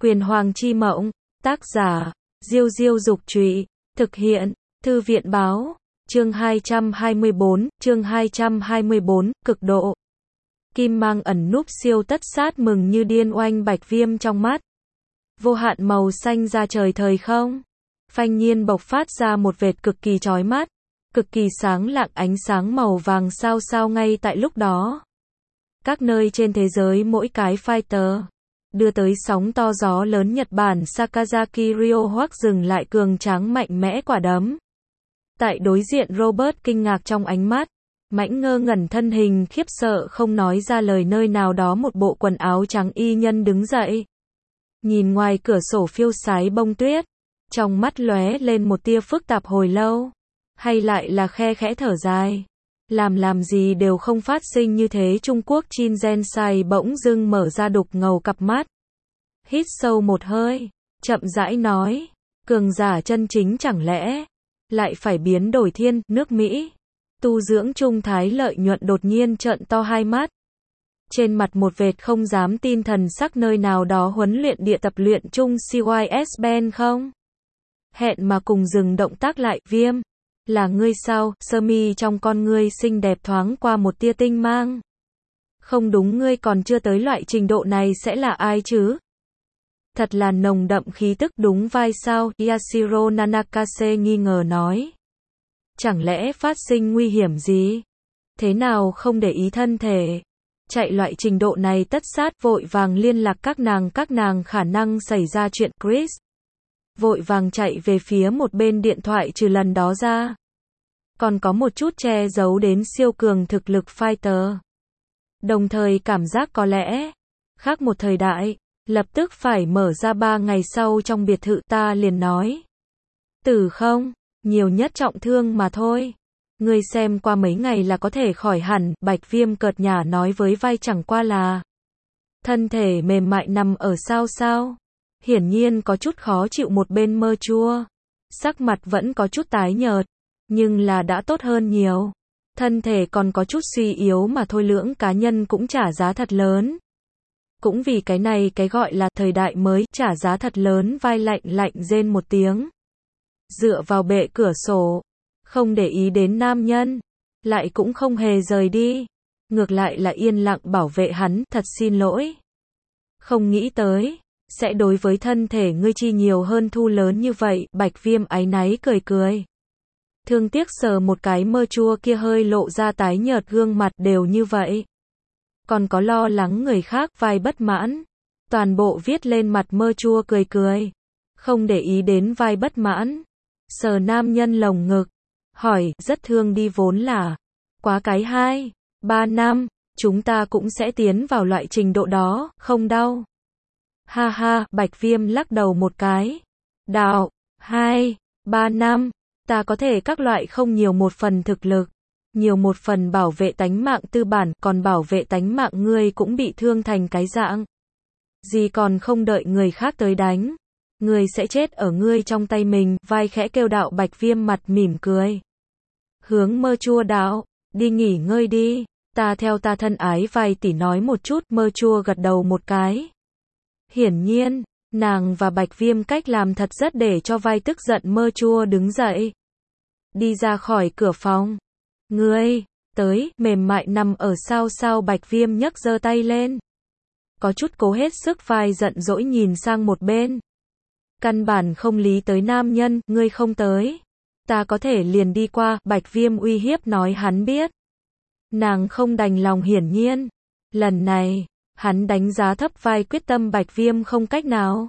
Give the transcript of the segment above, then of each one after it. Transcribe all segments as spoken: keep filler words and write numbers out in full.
Quyền Hoàng chi mộng, tác giả, Diêu Diêu Dục Trụy, thực hiện, Thư viện Báo, chương hai trăm hai mươi bốn, chương hai trăm hai mươi bốn, cực độ. Kim mang ẩn núp siêu tất sát mừng như điên oanh bạch viêm trong mắt. Vô hạn màu xanh ra trời thời không. Phanh nhiên bộc phát ra một vệt cực kỳ chói mắt, cực kỳ sáng lạng ánh sáng màu vàng sao sao ngay tại lúc đó. Các nơi trên thế giới mỗi cái fighter đưa tới sóng to gió lớn. Nhật Bản Sakazaki Ryohawk dừng lại cường tráng mạnh mẽ quả đấm. Tại đối diện Robert kinh ngạc trong ánh mắt, mãnh ngơ ngẩn thân hình khiếp sợ không nói ra lời. Nơi nào đó một bộ quần áo trắng y nhân đứng dậy, nhìn ngoài cửa sổ phiêu sái bông tuyết, trong mắt lóe lên một tia phức tạp hồi lâu, hay lại là khe khẽ thở dài. Làm làm gì đều không phát sinh như thế. Trung Quốc Chin Gensai bỗng dưng mở ra đục ngầu cặp mắt, hít sâu một hơi, chậm rãi nói, cường giả chân chính chẳng lẽ lại phải biến đổi thiên. Nước Mỹ tu dưỡng Trung Thái Lợi Nhuận đột nhiên trợn to hai mắt, trên mặt một vệt không dám tin thần sắc. Nơi nào đó huấn luyện địa tập luyện chung xê i ét band không? Hẹn mà cùng dừng động tác lại. Viêm, là ngươi sao? Sơ mi trong con ngươi xinh đẹp thoáng qua một tia tinh mang. Không đúng, ngươi còn chưa tới loại trình độ này, sẽ là ai chứ? Thật là nồng đậm khí tức. Đúng vai sao? Yashiro Nanakase nghi ngờ nói. Chẳng lẽ phát sinh nguy hiểm gì? Thế nào không để ý thân thể? Chạy loại trình độ này tất sát vội vàng liên lạc các nàng. Các nàng khả năng xảy ra chuyện. Chris vội vàng chạy về phía một bên điện thoại. Trừ lần đó ra, còn có một chút che giấu đến siêu cường thực lực fighter. Đồng thời cảm giác có lẽ khác một thời đại, lập tức phải mở ra. Ba ngày sau trong biệt thự ta liền nói. Tử không, nhiều nhất trọng thương mà thôi. Ngươi xem qua mấy ngày là có thể khỏi hẳn. Bạch Viêm cợt nhả nói với vai, chẳng qua là thân thể mềm mại nằm ở sao sao. Hiển nhiên có chút khó chịu. Một bên Mơ Chua, sắc mặt vẫn có chút tái nhợt, nhưng là đã tốt hơn nhiều. Thân thể còn có chút suy yếu mà thôi. Lưỡng cá nhân cũng trả giá thật lớn. Cũng vì cái này cái gọi là thời đại mới, trả giá thật lớn. Vai lạnh lạnh rên một tiếng, dựa vào bệ cửa sổ, không để ý đến nam nhân, lại cũng không hề rời đi, ngược lại là yên lặng bảo vệ hắn. Thật xin lỗi, không nghĩ tới sẽ đối với thân thể ngươi chi nhiều hơn thu lớn như vậy. Bạch Viêm áy náy cười cười, thương tiếc sờ một cái Mơ Chua kia hơi lộ ra tái nhợt gương mặt. Đều như vậy, còn có lo lắng người khác. Vai bất mãn, toàn bộ viết lên mặt. Mơ Chua cười cười, không để ý đến vai bất mãn, sờ nam nhân lồng ngực, hỏi, rất thương đi. Vốn là quá cái hai, ba năm, chúng ta cũng sẽ tiến vào loại trình độ đó, không đau. Ha ha, Bạch Viêm lắc đầu một cái. Đạo, hai, ba năm, ta có thể các loại không nhiều một phần thực lực, nhiều một phần bảo vệ tánh mạng tư bản, còn bảo vệ tánh mạng ngươi cũng bị thương thành cái dạng gì, còn không đợi người khác tới đánh, ngươi sẽ chết ở ngươi trong tay mình. Vai khẽ kêu đạo. Bạch Viêm mặt mỉm cười, hướng Mơ Chua đạo, đi nghỉ ngơi đi, ta theo ta thân ái Vai tỷ nói một chút. Mơ Chua gật đầu một cái. Hiển nhiên, nàng và Bạch Viêm cách làm thật rất để cho Vai tức giận. Mơ Chua đứng dậy, đi ra khỏi cửa phòng. Ngươi, tới, mềm mại nằm ở sao sao. Bạch Viêm nhấc giơ tay lên, có chút cố hết sức. Vai giận dỗi nhìn sang một bên, căn bản không lý tới nam nhân. Ngươi không tới, ta có thể liền đi qua. Bạch Viêm uy hiếp nói. Hắn biết nàng không đành lòng. Hiển nhiên lần này hắn đánh giá thấp Vai quyết tâm. Bạch Viêm không cách nào,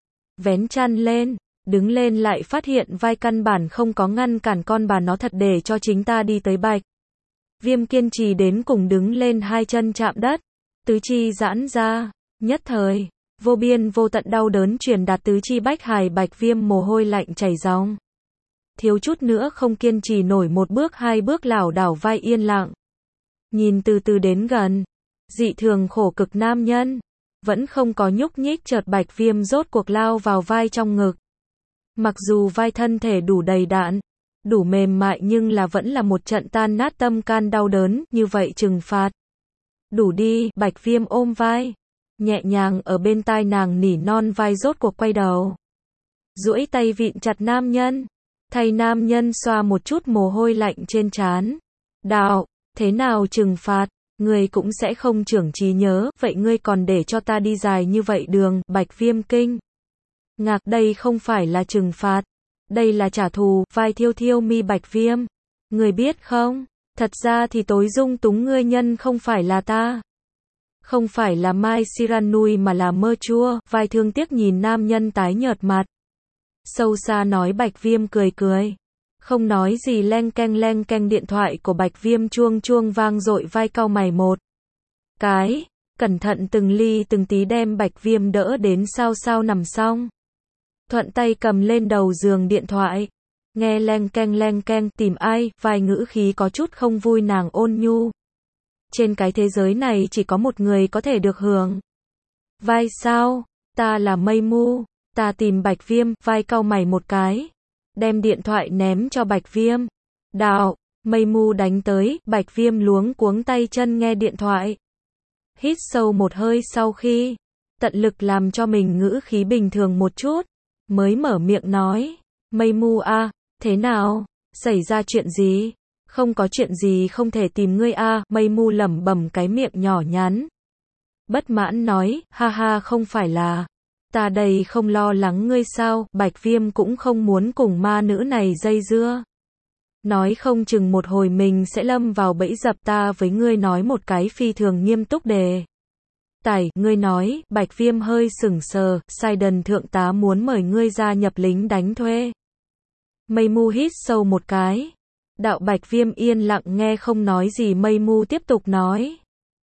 vén chăn lên, đứng lên lại phát hiện Vai căn bản không có ngăn cản. Con bà nó thật, để cho chính ta đi tới. Bạch Viêm kiên trì đến cùng, đứng lên, hai chân chạm đất, tứ chi giãn ra, nhất thời vô biên vô tận đau đớn truyền đạt tứ chi bách hài. Bạch Viêm mồ hôi lạnh chảy ròng, thiếu chút nữa không kiên trì nổi. Một bước hai bước lảo đảo. Vai yên lặng nhìn từ từ đến gần, dị thường khổ cực nam nhân, vẫn không có nhúc nhích. Chợt Bạch Viêm rốt cuộc lao vào Vai trong ngực. Mặc dù Vai thân thể đủ đầy đặn, đủ mềm mại, nhưng là vẫn là một trận tan nát tâm can đau đớn. Như vậy trừng phạt đủ đi. Bạch Viêm ôm Vai, nhẹ nhàng ở bên tai nàng nỉ non vai rốt cuộc quay đầu. Duỗi tay vịn chặt nam nhân, thay nam nhân xoa một chút mồ hôi lạnh trên trán. Đạo, thế nào trừng phạt, ngươi cũng sẽ không trưởng trí nhớ, vậy ngươi còn để cho ta đi dài như vậy đường, Bạch Viêm kinh. Ngạc, đây không phải là trừng phạt, đây là trả thù, vai thiêu thiêu mi Bạch Viêm. Ngươi biết không, thật ra thì tối dung túng ngươi nhân không phải là ta. Không phải là Mai Siranui mà là Mơ Chua, vai thương tiếc nhìn nam nhân tái nhợt mặt. Sâu xa nói Bạch Viêm cười cười. Không nói gì, leng keng leng keng điện thoại của Bạch Viêm chuông chuông vang dội, vai cau mày một cái, cẩn thận từng ly từng tí đem Bạch Viêm đỡ đến sao sao nằm xong. Thuận tay cầm lên đầu giường điện thoại, nghe leng keng leng keng, tìm ai, vai ngữ khí có chút không vui nàng ôn nhu. Trên cái thế giới này chỉ có một người có thể được hưởng. Vai sao, ta là Mây Mu, ta tìm Bạch Viêm, vai cau mày một cái. Đem điện thoại ném cho Bạch Viêm. Đạo, Mây Mu đánh tới, Bạch Viêm luống cuống tay chân nghe điện thoại. Hít sâu một hơi sau khi tận lực làm cho mình ngữ khí bình thường một chút, mới mở miệng nói, Mây Mu a, thế nào, xảy ra chuyện gì? Không có chuyện gì không thể tìm ngươi a, Mây Mu lẩm bẩm cái miệng nhỏ nhắn. Bất mãn nói, ha ha, không phải là ta đây không lo lắng ngươi sao, Bạch Viêm cũng không muốn cùng ma nữ này dây dưa. Nói không chừng một hồi mình sẽ lâm vào bẫy dập, ta với ngươi nói một cái phi thường nghiêm túc đề. Tài, ngươi nói, Bạch Viêm hơi sửng sờ, Sidon thượng tá muốn mời ngươi gia nhập lính đánh thuê. Mây Mu hít sâu một cái. Đạo, Bạch Viêm yên lặng nghe không nói gì. Mây Mu tiếp tục nói.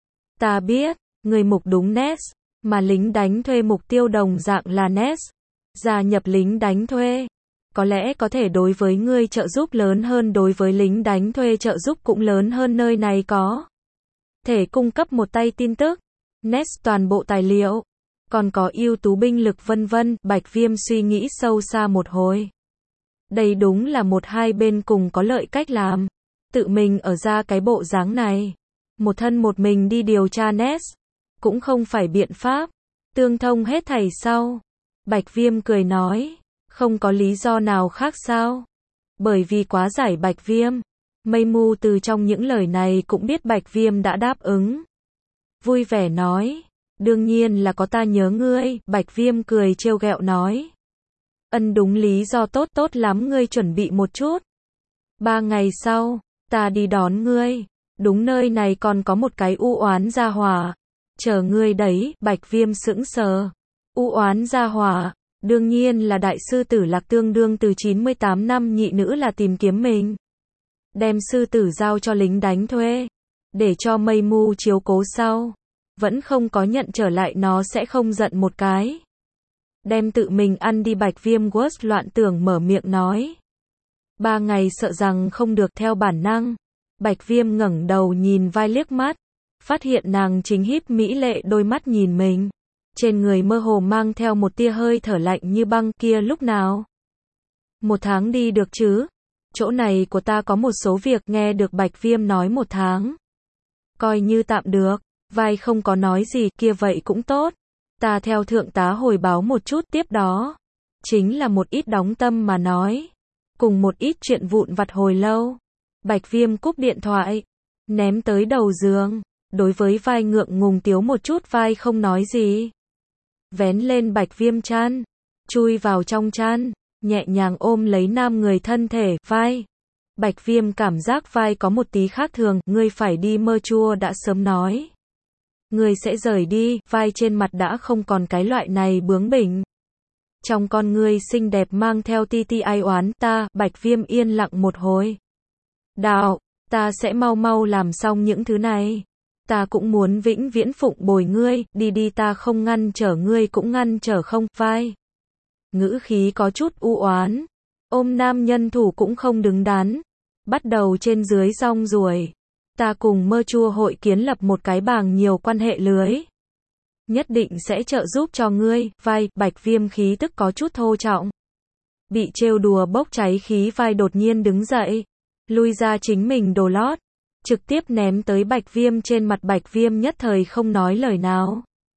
Ta biết, ngươi mục đúng Ness, mà lính đánh thuê mục tiêu đồng dạng là Ness. Gia nhập lính đánh thuê, có lẽ có thể đối với ngươi trợ giúp lớn hơn, đối với lính đánh thuê trợ giúp cũng lớn hơn, nơi này có thể cung cấp một tay tin tức, Ness toàn bộ tài liệu, còn có ưu tú binh lực vân vân. Bạch Viêm suy nghĩ sâu xa một hồi. Đây đúng là một hai bên cùng có lợi cách làm. Tự mình ở ra cái bộ dáng này, một thân một mình đi điều tra Ness, cũng không phải biện pháp. Tương thông hết thảy sau, Bạch Viêm cười nói, không có lý do nào khác sao? Bởi vì quá giải Bạch Viêm. Mây Mu từ trong những lời này cũng biết Bạch Viêm đã đáp ứng. Vui vẻ nói, đương nhiên là có, ta nhớ ngươi. Bạch Viêm cười trêu ghẹo nói, ân, đúng, lý do tốt, tốt lắm, ngươi chuẩn bị một chút. Ba ngày sau, ta đi đón ngươi. Đúng, nơi này còn có một cái u oán gia hỏa chờ ngươi đấy. Bạch Viêm sững sờ. U oán gia hỏa, đương nhiên là đại sư tử Lạc, tương đương từ chín mươi tám năm nhị nữ là tìm kiếm mình. Đem sư tử giao cho lính đánh thuê, để cho Mây Mu chiếu cố sau. Vẫn không có nhận trở lại, nó sẽ không giận một cái. Đem tự mình ăn đi. Bạch Viêm worst loạn tưởng mở miệng nói. Ba ngày sợ rằng không được. Theo bản năng, Bạch Viêm ngẩng đầu nhìn vai liếc mắt, phát hiện nàng chính híp mỹ lệ đôi mắt nhìn mình. Trên người mơ hồ mang theo một tia hơi thở lạnh như băng. Kia lúc nào? Một tháng đi được chứ? Chỗ này của ta có một số việc. Nghe được Bạch Viêm nói một tháng, coi như tạm được. Vai không có nói gì. Kia vậy cũng tốt. Ta theo thượng tá hồi báo một chút, tiếp đó chính là một ít đóng tâm mà nói, cùng một ít chuyện vụn vặt. Hồi lâu, Bạch Viêm cúp điện thoại, ném tới đầu giường. Đối với vai ngượng ngùng tiếu một chút, vai không nói gì. Vén lên Bạch Viêm chăn, chui vào trong chăn, nhẹ nhàng ôm lấy nam người thân thể. Vai, Bạch Viêm cảm giác vai có một tí khác thường. Ngươi phải đi, Mơ Chua đã sớm nói ngươi sẽ rời đi. Vai trên mặt đã không còn cái loại này bướng bỉnh, trong con ngươi xinh đẹp mang theo ti ti ai oán. Ta, Bạch Viêm yên lặng một hồi. Đạo, ta sẽ mau mau làm xong những thứ này. Ta cũng muốn vĩnh viễn phụng bồi ngươi. Đi đi, ta không ngăn trở ngươi cũng ngăn trở không. Vai ngữ khí có chút u oán, ôm nam nhân thủ cũng không đứng đắn, bắt đầu trên dưới rong ruổi. Ta cùng Mơ Chua hội kiến lập một cái bảng nhiều quan hệ lưới, nhất định sẽ trợ giúp cho ngươi. Vai, Bạch Viêm khí tức có chút thô trọng, bị trêu đùa bốc cháy khí. Vai đột nhiên đứng dậy, lui ra chính mình đồ lót, trực tiếp ném tới Bạch Viêm trên mặt. Bạch Viêm nhất thời không nói lời nào.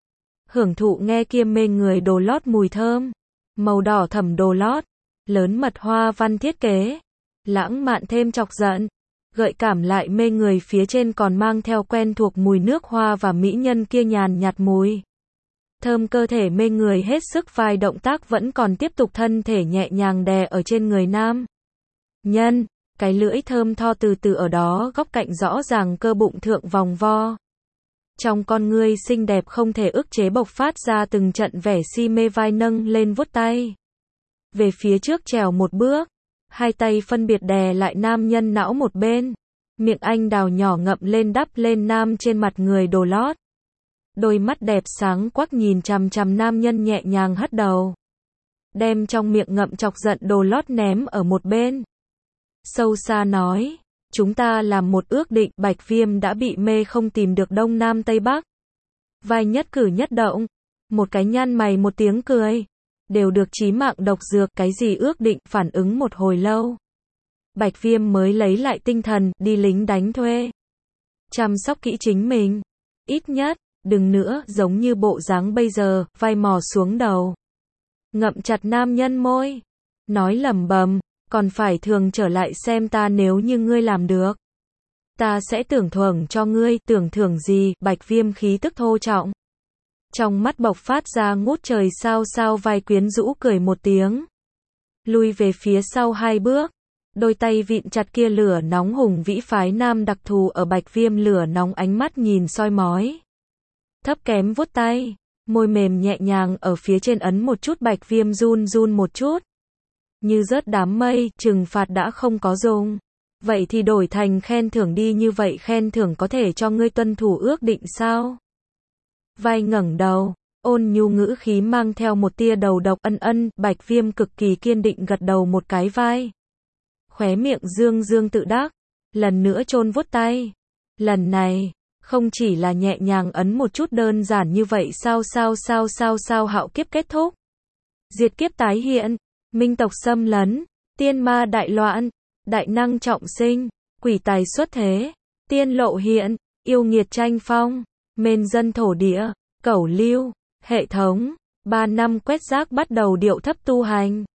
hưởng thụ nghe kia mê người đồ lót mùi thơm, màu đỏ thẫm đồ lót, lớn mật hoa văn thiết kế, lãng mạn thêm chọc giận, gợi cảm lại mê người, phía trên còn mang theo quen thuộc mùi nước hoa và mỹ nhân kia nhàn nhạt mùi thơm cơ thể mê người hết sức. Vài động tác vẫn còn tiếp tục, thân thể nhẹ nhàng đè ở trên người nam nhân, cái lưỡi thơm tho từ từ ở đó góc cạnh rõ ràng cơ bụng thượng vòng vo. Trong con ngươi xinh đẹp không thể ức chế bộc phát ra từng trận vẻ si mê. Vai nâng lên vuốt tay về phía trước trèo một bước, hai tay phân biệt đè lại nam nhân não một bên, miệng anh đào nhỏ ngậm lên đắp lên nam trên mặt người đồ lót. Đôi mắt đẹp sáng quắc nhìn chằm chằm nam nhân, nhẹ nhàng hất đầu, đem trong miệng ngậm chọc giận đồ lót ném ở một bên. Sâu xa nói, chúng ta làm một ước định. Bạch Viêm đã bị mê không tìm được đông nam tây bắc. Vai nhất cử nhất động, một cái nhăn mày một tiếng cười, đều được chí mạng độc dược. Cái gì ước định? Phản ứng một hồi lâu, Bạch Viêm mới lấy lại tinh thần, đi lính đánh thuê, chăm sóc kỹ chính mình, ít nhất đừng nữa giống như bộ dáng bây giờ. Vai mò xuống đầu, ngậm chặt nam nhân môi, nói lẩm bẩm, còn phải thường trở lại xem ta, nếu như ngươi làm được, ta sẽ tưởng thưởng cho ngươi. Tưởng thưởng gì? Bạch Viêm khí tức thô trọng, trong mắt bộc phát ra ngút trời sao sao. Vai quyến rũ cười một tiếng, lui về phía sau hai bước, đôi tay vịn chặt kia lửa nóng hùng vĩ phái nam đặc thù ở Bạch Viêm. Lửa nóng ánh mắt nhìn soi mói, thấp kém vuốt tay, môi mềm nhẹ nhàng ở phía trên ấn một chút. Bạch Viêm run run một chút, như rớt đám mây. Trừng phạt đã không có dùng, vậy thì đổi thành khen thưởng đi. Như vậy khen thưởng có thể cho ngươi tuân thủ ước định sao? Vai ngẩng đầu, ôn nhu ngữ khí mang theo một tia đầu độc. Ân ân. Bạch Viêm cực kỳ kiên định gật đầu một cái. Vai khóe miệng dương dương tự đắc, lần nữa chôn vuốt tay. Lần này không chỉ là nhẹ nhàng ấn một chút đơn giản như vậy. Sao sao sao sao sao? Hạo kiếp kết thúc, diệt kiếp tái hiện, minh tộc xâm lấn, tiên ma đại loạn, đại năng trọng sinh, quỷ tài xuất thế, tiên lộ hiện, yêu nghiệt tranh phong, mên dân thổ địa, cẩu lưu, hệ thống, ba năm quét rác bắt đầu điệu thấp tu hành.